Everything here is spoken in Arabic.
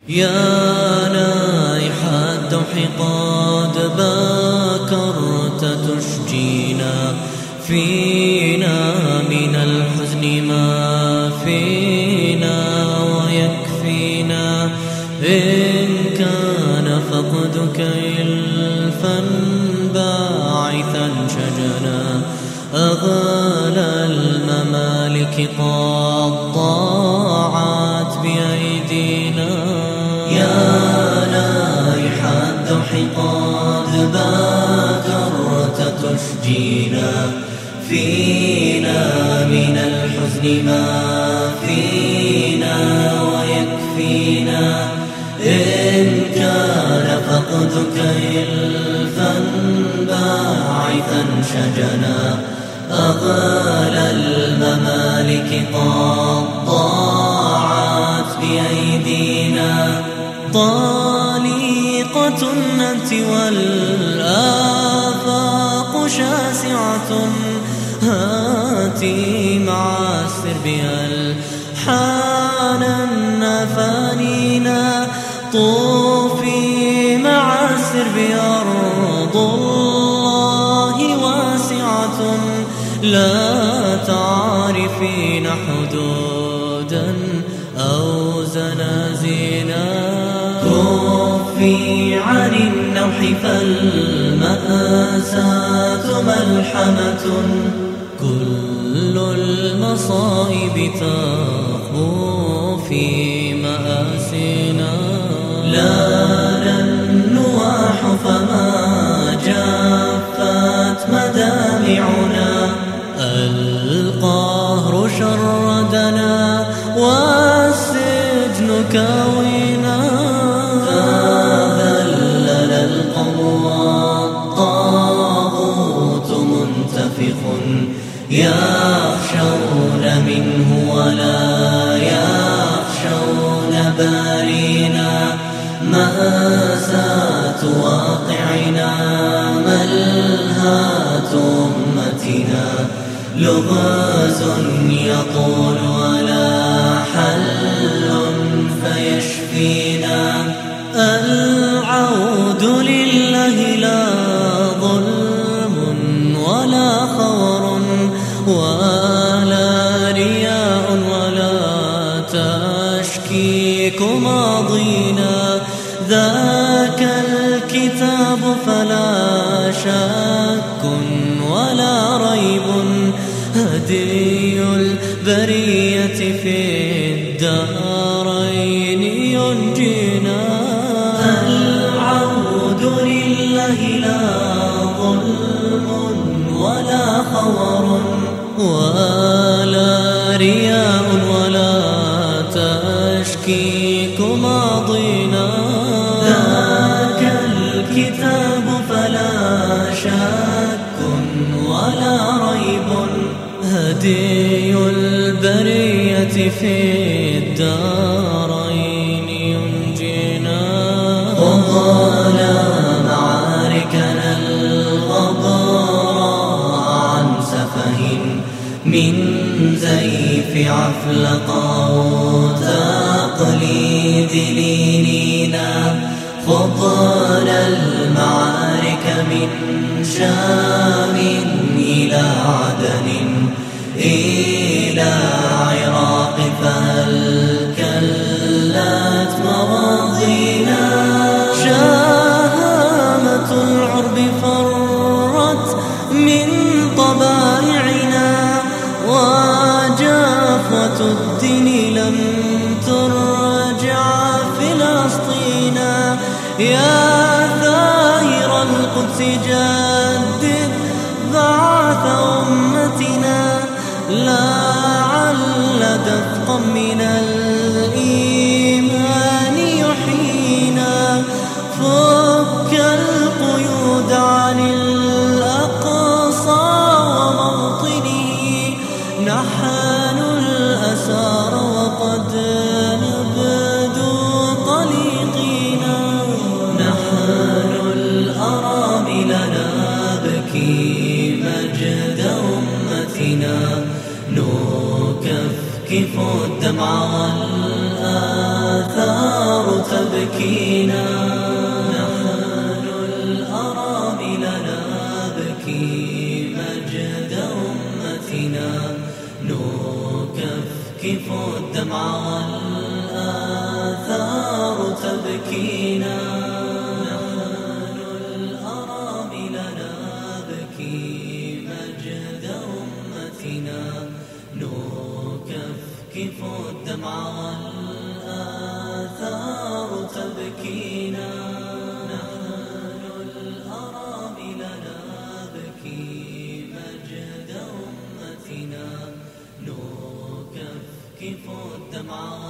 يا نائح الدوح قد بكرت تشجينا فينا من الحزن ما فينا ويكفينا إن كان فقدك إلفا باعثا شجنا أغلى الممالك قد ضاعت بأيدينا يا نائح الدوح قد بكرت تشجينا فينا من الحزن ما فينا ويكفينا إن كان فقدك إلفا باعثا شجنا أغلى الممالك قد ضاعت بأيدينا طليقة أنت والآفاق شاسعة هاتي مع السرب ألحانا فانينا طوفي مع السرب أرض الله واسعة لا تعرفين حدودا أو زنازينا كفي عن النوح فالمأساة ملحمة كل المصائب تخبو في مآسينا لا النواح فما جفت مدامعنا القهر شردنا والسجن كاوينا فذلل القوم والطاغوت منتفخ يخشون منه ولا يخشون بارينا مأساة واقعنا ملهاة أمتنا لغاز يطول ولا حل فيشفينا العود لله لا ظلم ولا خور ولا رياء ولا تشكيك ماضينا ذاك الكتاب فلا شك ولا ريب هدي البرية في الدارين ينجينا العود لله لا ظلم ولا خور ولا رياء ولا تشكيك ماضينا ذاك الكتاب فلا شك ولا ريب هدي البرية في الدارين ينجينا وضالا معاركنا الغبراء عن سفه من زيف عفلقة تقليد لينينا خضنا المعارك من شام إلى عدن إلى عراق فهل كلت مواضينا شهامة العرب فرت من طبائعنا وجافة الدين لم ترجع فلسطينا يا ثائر القدس جدد بعث أمتنا لعل دفقا من الإيمان يحيينا فك القيود عن الأقصى وموطنه نحن الأسار وقد نبدو طليقينا نحن الأرامل نبكي مجد أمتنا نكفكف الدمع والآثار تبكينا. نحن الأرامل نبكي مجد أمتنا، نكفكف الدمع والآثار تبكينا. نحن الأرامل نبكي مجد أمتنا، نكفكف الدمع والآثار تبكينا. نحن الأرامل نبكي مجد أمتنا، نكفكف الدمع